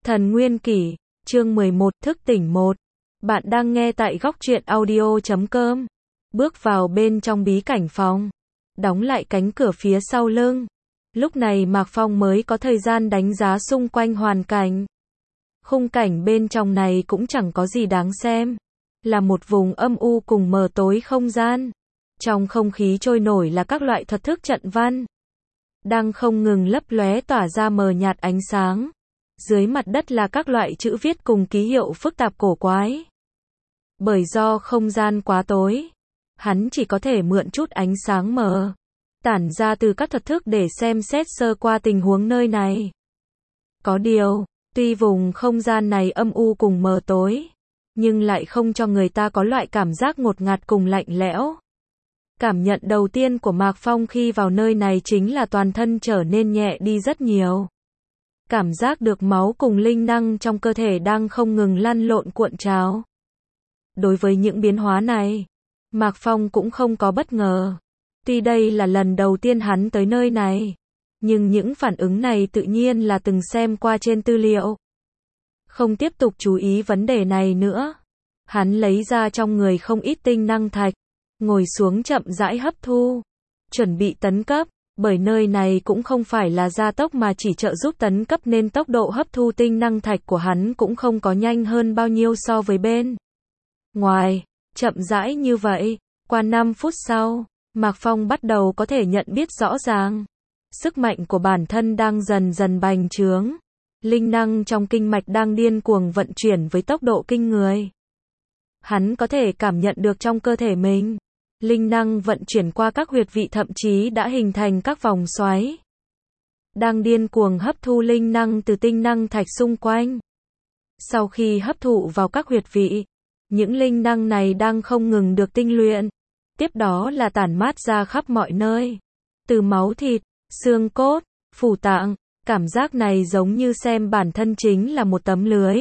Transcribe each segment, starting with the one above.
Thần Nguyên Kỷ, chương 11, thức tỉnh 1. Bạn đang nghe tại góc truyện audio.com. Bước vào bên trong bí cảnh phòng. Đóng lại cánh cửa phía sau lưng. Lúc này Mạc Phong mới có thời gian đánh giá xung quanh hoàn cảnh. Khung cảnh bên trong này cũng chẳng có gì đáng xem. Là một vùng âm u cùng mờ tối không gian. Trong không khí trôi nổi là các loại thuật thức trận văn. Đang không ngừng lấp lóe tỏa ra mờ nhạt ánh sáng. Dưới mặt đất là các loại chữ viết cùng ký hiệu phức tạp cổ quái. Bởi do không gian quá tối, hắn chỉ có thể mượn chút ánh sáng mờ tản ra từ các thuật thức để xem xét sơ qua tình huống nơi này. Có điều, tuy vùng không gian này âm u cùng mờ tối, nhưng lại không cho người ta có loại cảm giác ngột ngạt cùng lạnh lẽo. Cảm nhận đầu tiên của Mạc Phong khi vào nơi này chính là toàn thân trở nên nhẹ đi rất nhiều. Cảm giác được máu cùng linh năng trong cơ thể đang không ngừng lăn lộn cuộn trào. Đối với những biến hóa này, Mạc Phong cũng không có bất ngờ. Tuy đây là lần đầu tiên hắn tới nơi này, nhưng những phản ứng này tự nhiên là từng xem qua trên tư liệu. Không tiếp tục chú ý vấn đề này nữa. Hắn lấy ra trong người không ít tinh năng thạch, ngồi xuống chậm rãi hấp thu, chuẩn bị tấn cấp. Bởi nơi này cũng không phải là gia tốc mà chỉ trợ giúp tấn cấp nên tốc độ hấp thu tinh năng thạch của hắn cũng không có nhanh hơn bao nhiêu so với bên ngoài. Chậm rãi như vậy, qua 5 phút sau, Mạc Phong bắt đầu có thể nhận biết rõ ràng. Sức mạnh của bản thân đang dần dần bành trướng. Linh năng trong kinh mạch đang điên cuồng vận chuyển với tốc độ kinh người. Hắn có thể cảm nhận được trong cơ thể mình. Linh năng vận chuyển qua các huyệt vị thậm chí đã hình thành các vòng xoáy. Đang điên cuồng hấp thu linh năng từ tinh năng thạch xung quanh. Sau khi hấp thụ vào các huyệt vị, những linh năng này đang không ngừng được tinh luyện. Tiếp đó là tản mát ra khắp mọi nơi. Từ máu thịt, xương cốt, phủ tạng, cảm giác này giống như xem bản thân chính là một tấm lưới.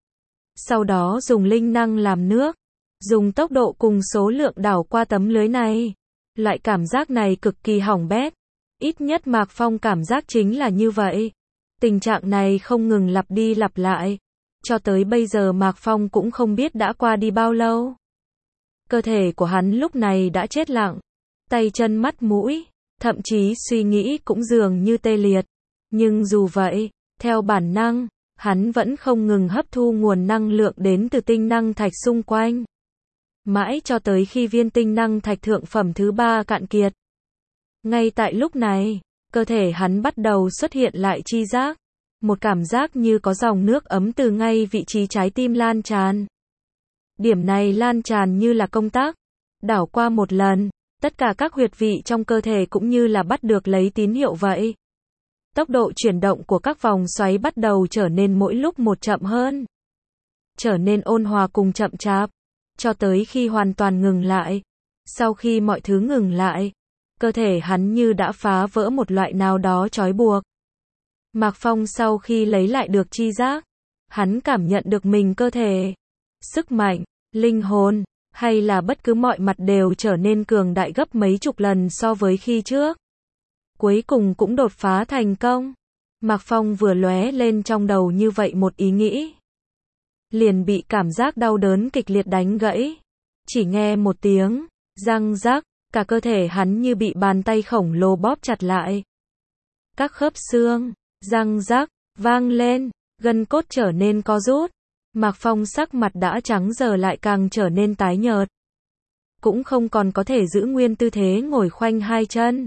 Sau đó dùng linh năng làm nước. Dùng tốc độ cùng số lượng đảo qua tấm lưới này. Loại cảm giác này cực kỳ hỏng bét. Ít nhất Mạc Phong cảm giác chính là như vậy. Tình trạng này không ngừng lặp đi lặp lại. Cho tới bây giờ Mạc Phong cũng không biết đã qua đi bao lâu. Cơ thể của hắn lúc này đã chết lặng. Tay chân mắt mũi, thậm chí suy nghĩ cũng dường như tê liệt. Nhưng dù vậy, theo bản năng, hắn vẫn không ngừng hấp thu nguồn năng lượng đến từ tinh năng thạch xung quanh. Mãi cho tới khi viên tinh năng thạch thượng phẩm thứ 3 cạn kiệt. Ngay tại lúc này, cơ thể hắn bắt đầu xuất hiện lại chi giác. Một cảm giác như có dòng nước ấm từ ngay vị trí trái tim lan tràn. Điểm này lan tràn như là công tắc. Đảo qua một lần, tất cả các huyệt vị trong cơ thể cũng như là bắt được lấy tín hiệu vậy. Tốc độ chuyển động của các vòng xoáy bắt đầu trở nên mỗi lúc một chậm hơn. Trở nên ôn hòa cùng chậm chạp. Cho tới khi hoàn toàn ngừng lại. Sau khi mọi thứ ngừng lại, cơ thể hắn như đã phá vỡ một loại nào đó trói buộc. Mạc Phong sau khi lấy lại được chi giác, hắn cảm nhận được mình cơ thể, sức mạnh, linh hồn, hay là bất cứ mọi mặt đều trở nên cường đại gấp mấy chục lần so với khi trước. Cuối cùng cũng đột phá thành công. Mạc Phong vừa lóe lên trong đầu như vậy một ý nghĩ. Liền bị cảm giác đau đớn kịch liệt đánh gãy. Chỉ nghe một tiếng, răng rắc, cả cơ thể hắn như bị bàn tay khổng lồ bóp chặt lại. Các khớp xương, răng rắc, vang lên, gân cốt trở nên co rút. Mạc Phong sắc mặt đã trắng giờ lại càng trở nên tái nhợt. Cũng không còn có thể giữ nguyên tư thế ngồi khoanh hai chân,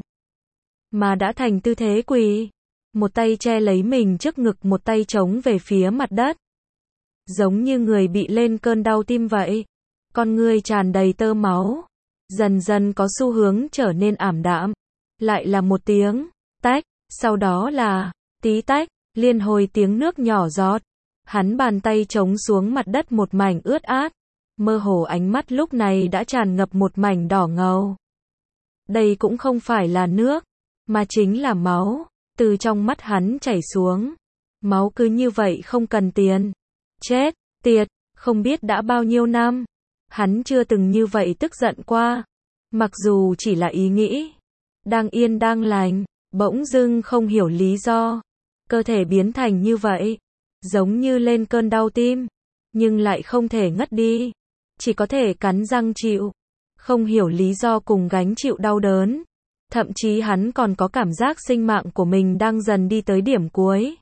mà đã thành tư thế quỳ. Một tay che lấy mình trước ngực, một tay chống về phía mặt đất. Giống như người bị lên cơn đau tim vậy. Con người tràn đầy tơ máu. Dần dần có xu hướng trở nên ảm đạm. Lại là một tiếng tách. Sau đó là tí tách. Liên hồi tiếng nước nhỏ giọt. Hắn bàn tay chống xuống mặt đất, một mảnh ướt át. Mơ hồ ánh mắt lúc này đã tràn ngập một mảnh đỏ ngầu. Đây cũng không phải là nước, mà chính là máu. Từ trong mắt hắn chảy xuống. Máu cứ như vậy không cần tiền. Chết tiệt, không biết đã bao nhiêu năm, hắn chưa từng như vậy tức giận qua. Mặc dù chỉ là ý nghĩ, đang yên đang lành, bỗng dưng không hiểu lý do, cơ thể biến thành như vậy. giống như lên cơn đau tim, nhưng lại không thể ngất đi, chỉ có thể cắn răng chịu, không hiểu lý do cùng gánh chịu đau đớn. Thậm chí hắn còn có cảm giác sinh mạng của mình đang dần đi tới điểm cuối.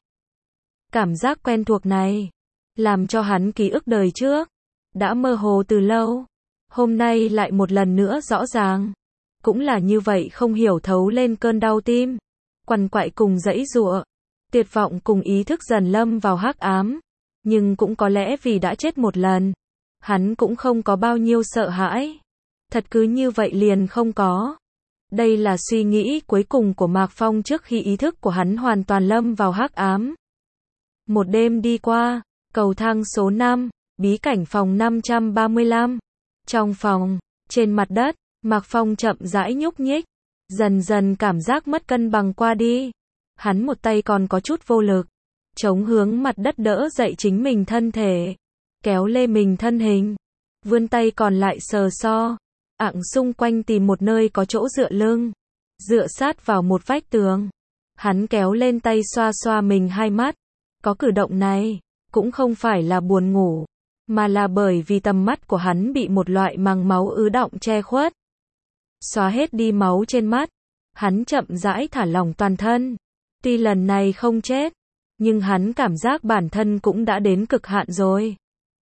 Cảm giác quen thuộc này, làm cho hắn ký ức đời trước, đã mơ hồ từ lâu, hôm nay lại một lần nữa rõ ràng. Cũng là như vậy không hiểu thấu lên cơn đau tim, quằn quại cùng giãy giụa, tuyệt vọng cùng ý thức dần lâm vào hắc ám. Nhưng cũng có lẽ vì đã chết một lần, hắn cũng không có bao nhiêu sợ hãi. Thật cứ như vậy liền không có. Đây là suy nghĩ cuối cùng của Mạc Phong trước khi ý thức của hắn hoàn toàn lâm vào hắc ám. Một đêm đi qua, cầu thang số 5, bí cảnh phòng 535. Trong phòng, trên mặt đất, Mạc Phong chậm rãi nhúc nhích, dần dần cảm giác mất cân bằng qua đi. Hắn một tay còn có chút vô lực, chống hướng mặt đất đỡ dậy chính mình thân thể, kéo lê mình thân hình, vươn tay còn lại sờ so, ạng xung quanh tìm một nơi có chỗ dựa lưng, dựa sát vào một vách tường. Hắn kéo lên tay xoa xoa mình hai mắt, có cử động này, cũng không phải là buồn ngủ, mà là bởi vì tầm mắt của hắn bị một loại màng máu ứ đọng che khuất. Xóa hết đi máu trên mắt, hắn chậm rãi thả lỏng toàn thân. Tuy lần này không chết, nhưng hắn cảm giác bản thân cũng đã đến cực hạn rồi.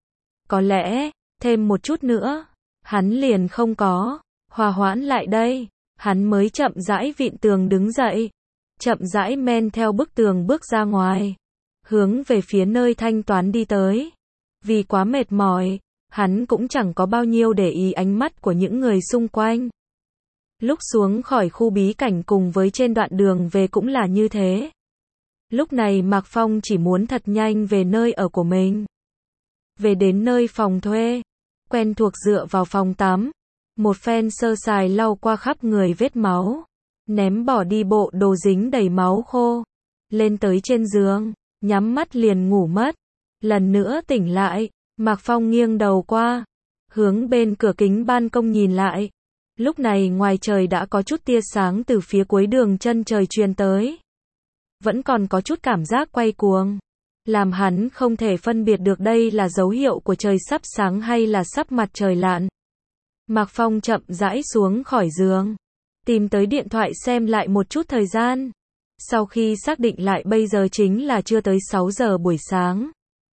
Có lẽ, thêm một chút nữa, hắn liền không có, hòa hoãn lại đây, hắn mới chậm rãi vịn tường đứng dậy, chậm rãi men theo bức tường bước ra ngoài, hướng về phía nơi thanh toán đi tới. Vì quá mệt mỏi, hắn cũng chẳng có bao nhiêu để ý ánh mắt của những người xung quanh. Lúc xuống khỏi khu bí cảnh cùng với trên đoạn đường về cũng là như thế. Lúc này Mạc Phong chỉ muốn thật nhanh về nơi ở của mình. Về đến nơi phòng thuê, quen thuộc dựa vào phòng tắm, một phen sơ sài lau qua khắp người vết máu, ném bỏ đi bộ đồ dính đầy máu khô, lên tới trên giường, nhắm mắt liền ngủ mất. Lần nữa tỉnh lại, Mạc Phong nghiêng đầu qua, hướng bên cửa kính ban công nhìn lại. Lúc này ngoài trời đã có chút tia sáng từ phía cuối đường chân trời truyền tới. Vẫn còn có chút cảm giác quay cuồng, làm hắn không thể phân biệt được đây là dấu hiệu của trời sắp sáng hay là sắp mặt trời lặn. Mạc Phong chậm rãi xuống khỏi giường, tìm tới điện thoại xem lại một chút thời gian. Sau khi xác định lại bây giờ chính là chưa tới 6 giờ buổi sáng,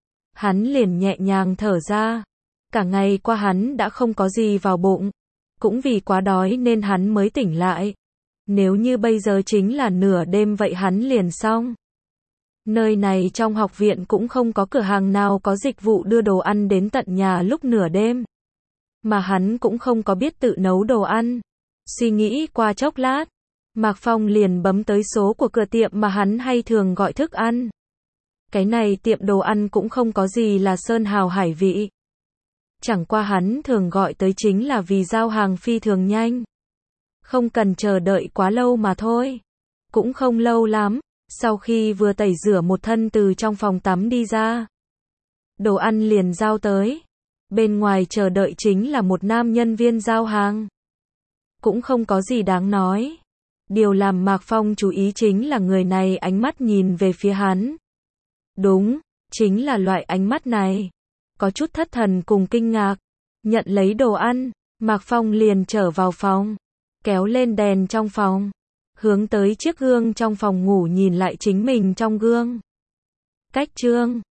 hắn liền nhẹ nhàng thở ra. Cả ngày qua hắn đã không có gì vào bụng, cũng vì quá đói nên hắn mới tỉnh lại. Nếu như bây giờ chính là nửa đêm vậy hắn liền xong. Nơi này trong học viện cũng không có cửa hàng nào có dịch vụ đưa đồ ăn đến tận nhà lúc nửa đêm. Mà hắn cũng không có biết tự nấu đồ ăn. Suy nghĩ qua chốc lát, Mạc Phong liền bấm tới số của cửa tiệm mà hắn hay thường gọi thức ăn. Cái này tiệm đồ ăn cũng không có gì là sơn hào hải vị. Chẳng qua hắn thường gọi tới chính là vì giao hàng phi thường nhanh. Không cần chờ đợi quá lâu mà thôi. Cũng không lâu lắm, sau khi vừa tẩy rửa một thân từ trong phòng tắm đi ra, đồ ăn liền giao tới. Bên ngoài chờ đợi chính là một nam nhân viên giao hàng. Cũng không có gì đáng nói. Điều làm Mạc Phong chú ý chính là người này ánh mắt nhìn về phía hắn. Đúng, chính là loại ánh mắt này. Có chút thất thần cùng kinh ngạc. Nhận lấy đồ ăn, Mạc Phong liền trở vào phòng, kéo lên đèn trong phòng, hướng tới chiếc gương trong phòng ngủ nhìn lại chính mình trong gương. Cách chương